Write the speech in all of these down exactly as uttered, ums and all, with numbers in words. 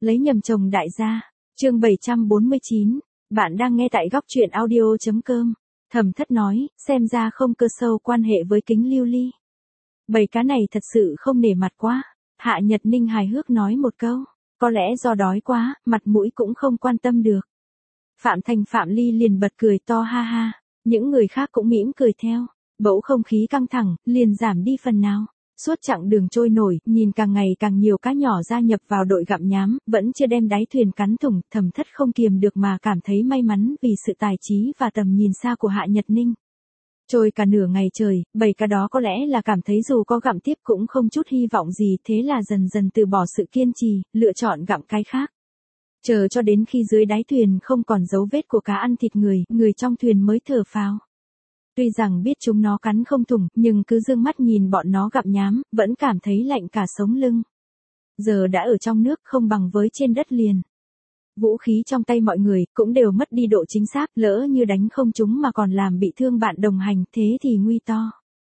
Lấy nhầm chồng đại gia. Chương bảy trăm bốn mươi chín. Bạn đang nghe tại góc truyện audio chấm com. Thẩm Thất nói, xem ra không cơ sâu quan hệ với Kính Lưu Ly. Bầy cá này thật sự không nể mặt quá. Hạ Nhật Ninh hài hước nói một câu. Có lẽ do đói quá, mặt mũi cũng không quan tâm được. Phạm Thành Phạm Ly liền bật cười to ha ha. Những người khác cũng mỉm cười theo. Bỗng không khí căng thẳng, liền giảm đi phần nào. Suốt chặng đường trôi nổi, nhìn càng ngày càng nhiều cá nhỏ gia nhập vào đội gặm nhám, vẫn chưa đem đáy thuyền cắn thủng, Thẩm Thất không kiềm được mà cảm thấy may mắn vì sự tài trí và tầm nhìn xa của Hạ Nhật Ninh. Trôi cả nửa ngày trời, bầy cá đó có lẽ là cảm thấy dù có gặm tiếp cũng không chút hy vọng gì, thế là dần dần từ bỏ sự kiên trì, lựa chọn gặm cái khác. Chờ cho đến khi dưới đáy thuyền không còn dấu vết của cá ăn thịt người, người trong thuyền mới thở phào. Tuy rằng biết chúng nó cắn không thủng, nhưng cứ dương mắt nhìn bọn nó gặm nhám, vẫn cảm thấy lạnh cả sống lưng. Giờ đã ở trong nước không bằng với trên đất liền. Vũ khí trong tay mọi người cũng đều mất đi độ chính xác, lỡ như đánh không trúng mà còn làm bị thương bạn đồng hành, thế thì nguy to.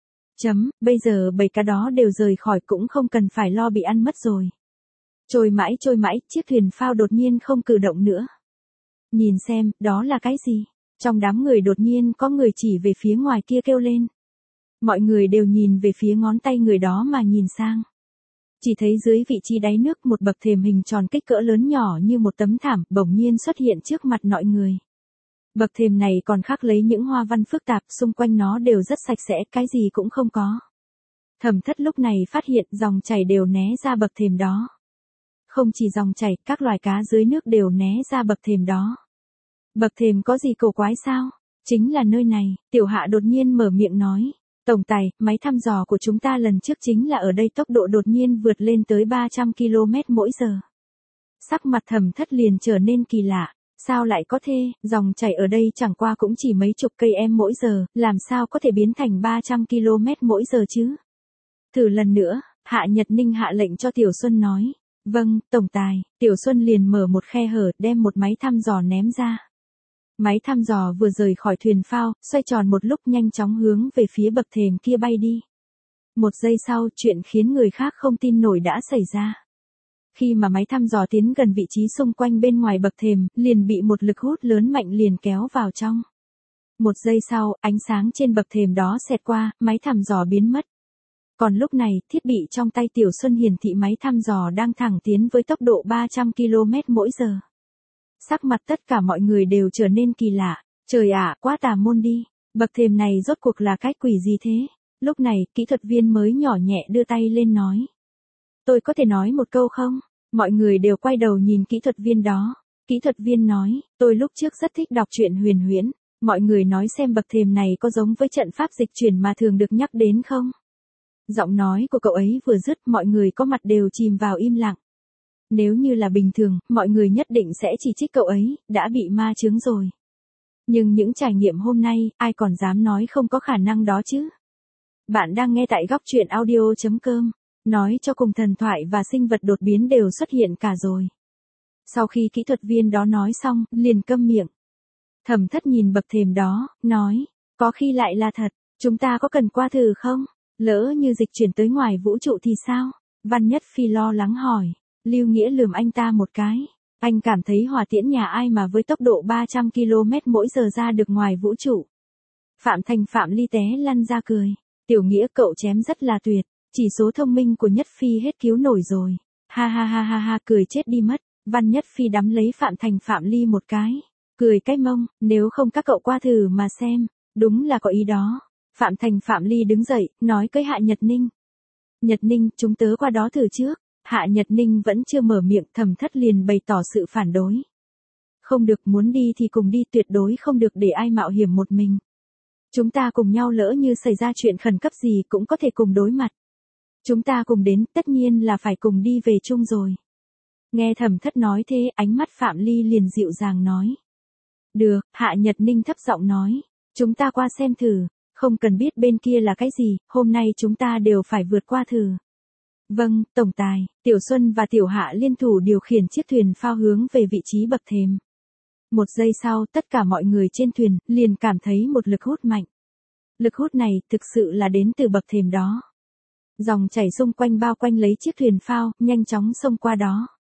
Chấm, bây giờ bầy cá đó đều rời khỏi cũng không cần phải lo bị ăn mất rồi. Trôi mãi trôi mãi, chiếc thuyền phao đột nhiên không cử động nữa. Nhìn xem, đó là cái gì? Trong đám người đột nhiên có người chỉ về phía ngoài kia kêu lên. Mọi người đều nhìn về phía ngón tay người đó mà nhìn sang. Chỉ thấy dưới vị trí đáy nước một bậc thềm hình tròn kích cỡ lớn nhỏ như một tấm thảm bỗng nhiên xuất hiện trước mặt mọi người. Bậc thềm này còn khắc lấy những hoa văn phức tạp, xung quanh nó đều rất sạch sẽ, cái gì cũng không có. Thẩm Thất lúc này phát hiện dòng chảy đều né ra bậc thềm đó. Không chỉ dòng chảy, các loài cá dưới nước đều né ra bậc thềm đó. Bậc thềm có gì cổ quái sao? Chính là nơi này, Tiểu Hạ đột nhiên mở miệng nói. Tổng tài, máy thăm dò của chúng ta lần trước chính là ở đây, tốc độ đột nhiên vượt lên tới ba trăm ki lô mét mỗi giờ. Sắc mặt Thẩm Thất liền trở nên kỳ lạ. Sao lại có thế, dòng chảy ở đây chẳng qua cũng chỉ mấy chục cây em mỗi giờ, làm sao có thể biến thành ba trăm ki lô mét mỗi giờ chứ? Thử lần nữa, Hạ Nhật Ninh hạ lệnh cho Tiểu Xuân nói. Vâng, tổng tài. Tiểu Xuân liền mở một khe hở, đem một máy thăm dò ném ra. Máy thăm dò vừa rời khỏi thuyền phao, xoay tròn một lúc nhanh chóng hướng về phía bậc thềm kia bay đi. Một giây sau, chuyện khiến người khác không tin nổi đã xảy ra. Khi mà máy thăm dò tiến gần vị trí xung quanh bên ngoài bậc thềm, liền bị một lực hút lớn mạnh liền kéo vào trong. Một giây sau, ánh sáng trên bậc thềm đó xẹt qua, máy thăm dò biến mất. Còn lúc này, thiết bị trong tay Tiểu Xuân hiển thị máy thăm dò đang thẳng tiến với tốc độ ba trăm ki lô mét mỗi giờ. Sắc mặt tất cả mọi người đều trở nên kỳ lạ. Trời ạ, quá tà môn đi. Bậc thềm này rốt cuộc là cái quỷ gì thế? Lúc này, kỹ thuật viên mới nhỏ nhẹ đưa tay lên nói. Tôi có thể nói một câu không? Mọi người đều quay đầu nhìn kỹ thuật viên đó. Kỹ thuật viên nói, tôi lúc trước rất thích đọc truyện huyền huyễn. Mọi người nói xem bậc thềm này có giống với trận pháp dịch chuyển mà thường được nhắc đến không? Giọng nói của cậu ấy vừa dứt, mọi người có mặt đều chìm vào im lặng. Nếu như là bình thường, mọi người nhất định sẽ chỉ trích cậu ấy, đã bị ma chướng rồi. Nhưng những trải nghiệm hôm nay, ai còn dám nói không có khả năng đó chứ? Bạn đang nghe tại góc truyện audio chấm com. Nói cho cùng thần thoại và sinh vật đột biến đều xuất hiện cả rồi. Sau khi kỹ thuật viên đó nói xong, liền câm miệng. Thẩm Thất nhìn bậc thềm đó, nói, có khi lại là thật, chúng ta có cần qua thử không? Lỡ như dịch chuyển tới ngoài vũ trụ thì sao? Văn Nhất Phi lo lắng hỏi. Lưu Nghĩa lườm anh ta một cái. Anh cảm thấy hỏa tiễn nhà ai mà với tốc độ ba trăm ki lô mét mỗi giờ ra được ngoài vũ trụ. Phạm Thành Phạm Ly té lăn ra cười. Tiểu Nghĩa cậu chém rất là tuyệt. Chỉ số thông minh của Nhất Phi hết cứu nổi rồi. Ha ha ha ha ha, cười chết đi mất. Văn Nhất Phi đắm lấy Phạm Thành Phạm Ly một cái. Cười cái mông, nếu không các cậu qua thử mà xem. Đúng là có ý đó. Phạm Thành Phạm Ly đứng dậy, nói với Hạ Nhật Ninh. Nhật Ninh, chúng tớ qua đó thử trước. Hạ Nhật Ninh vẫn chưa mở miệng, Thẩm Thất liền bày tỏ sự phản đối. Không được, muốn đi thì cùng đi, tuyệt đối không được để ai mạo hiểm một mình. Chúng ta cùng nhau, lỡ như xảy ra chuyện khẩn cấp gì cũng có thể cùng đối mặt. Chúng ta cùng đến, tất nhiên là phải cùng đi về chung rồi. Nghe Thẩm Thất nói thế, ánh mắt Phạm Ly liền dịu dàng nói. Được, Hạ Nhật Ninh thấp giọng nói. Chúng ta qua xem thử, không cần biết bên kia là cái gì, hôm nay chúng ta đều phải vượt qua thử. Vâng, tổng tài. Tiểu Xuân và Tiểu Hạ liên thủ điều khiển chiếc thuyền phao hướng về vị trí bậc thềm. Một giây sau, tất cả mọi người trên thuyền liền cảm thấy một lực hút mạnh. Lực hút này thực sự là đến từ bậc thềm đó. Dòng chảy xung quanh bao quanh lấy chiếc thuyền phao, nhanh chóng xông qua đó.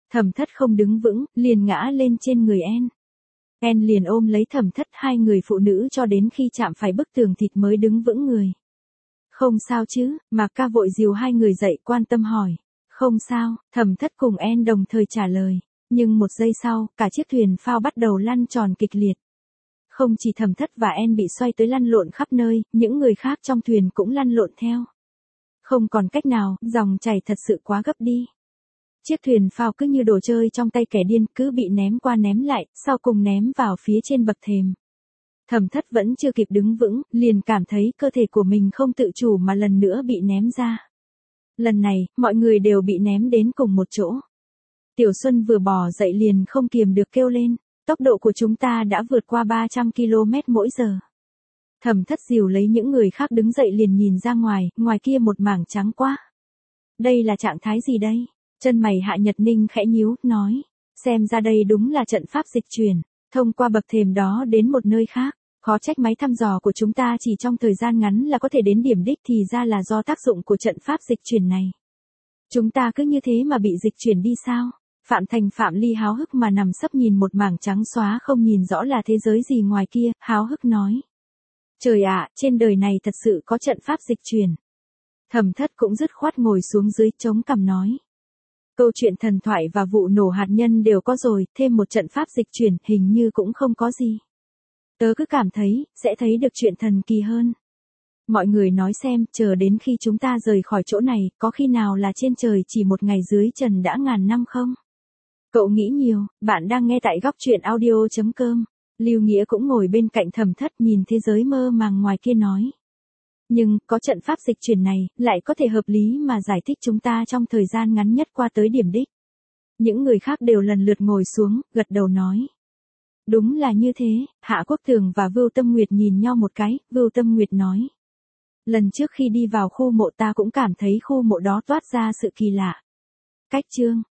Thẩm Thất không đứng vững, liền ngã lên trên người En. En liền ôm lấy Thẩm Thất, hai người phụ nữ cho đến khi chạm phải bức tường thịt mới đứng vững người. Không sao chứ, Mạc Ca vội dìu hai người dậy quan tâm hỏi. Không sao, Thẩm Thất cùng En đồng thời trả lời. Nhưng một giây sau, cả chiếc thuyền phao bắt đầu lăn tròn kịch liệt. Không chỉ Thẩm Thất và En bị xoay tới lăn lộn khắp nơi, những người khác trong thuyền cũng lăn lộn theo. Không còn cách nào, dòng chảy thật sự quá gấp đi. Chiếc thuyền phao cứ như đồ chơi trong tay kẻ điên, cứ bị ném qua ném lại, sau cùng ném vào phía trên bậc thềm. Thẩm Thất vẫn chưa kịp đứng vững, liền cảm thấy cơ thể của mình không tự chủ mà lần nữa bị ném ra. Lần này, mọi người đều bị ném đến cùng một chỗ. Tiểu Xuân vừa bò dậy liền không kiềm được kêu lên, tốc độ của chúng ta đã vượt qua ba trăm ki lô mét mỗi giờ. Thẩm Thất dìu lấy những người khác đứng dậy liền nhìn ra ngoài, ngoài kia một mảng trắng quá. Đây là trạng thái gì đây? Chân mày Hạ Nhật Ninh khẽ nhíu, nói, xem ra đây đúng là trận pháp dịch chuyển, thông qua bậc thềm đó đến một nơi khác. Khó trách máy thăm dò của chúng ta chỉ trong thời gian ngắn là có thể đến điểm đích, thì ra là do tác dụng của trận pháp dịch chuyển này. Chúng ta cứ như thế mà bị dịch chuyển đi sao? Phạm Thành Phạm Ly háo hức mà nằm sấp nhìn một mảng trắng xóa không nhìn rõ là thế giới gì ngoài kia, háo hức nói. Trời ạ, trên đời này thật sự có trận pháp dịch chuyển. Thẩm Thất cũng dứt khoát ngồi xuống dưới chống cằm nói. Câu chuyện thần thoại và vụ nổ hạt nhân đều có rồi, thêm một trận pháp dịch chuyển hình như cũng không có gì. Tớ cứ cảm thấy, sẽ thấy được chuyện thần kỳ hơn. Mọi người nói xem, chờ đến khi chúng ta rời khỏi chỗ này, có khi nào là trên trời chỉ một ngày dưới trần đã ngàn năm không? Cậu nghĩ nhiều, bạn đang nghe tại góc truyện audio chấm com. Lưu Nghĩa cũng ngồi bên cạnh Thẩm Thất nhìn thế giới mơ màng ngoài kia nói. Nhưng, có trận pháp dịch chuyển này, lại có thể hợp lý mà giải thích chúng ta trong thời gian ngắn nhất qua tới điểm đích. Những người khác đều lần lượt ngồi xuống, gật đầu nói. Đúng là như thế, Hạ Quốc Tường và Vưu Tâm Nguyệt nhìn nhau một cái, Vưu Tâm Nguyệt nói. Lần trước khi đi vào khu mộ ta cũng cảm thấy khu mộ đó toát ra sự kỳ lạ. Cách chương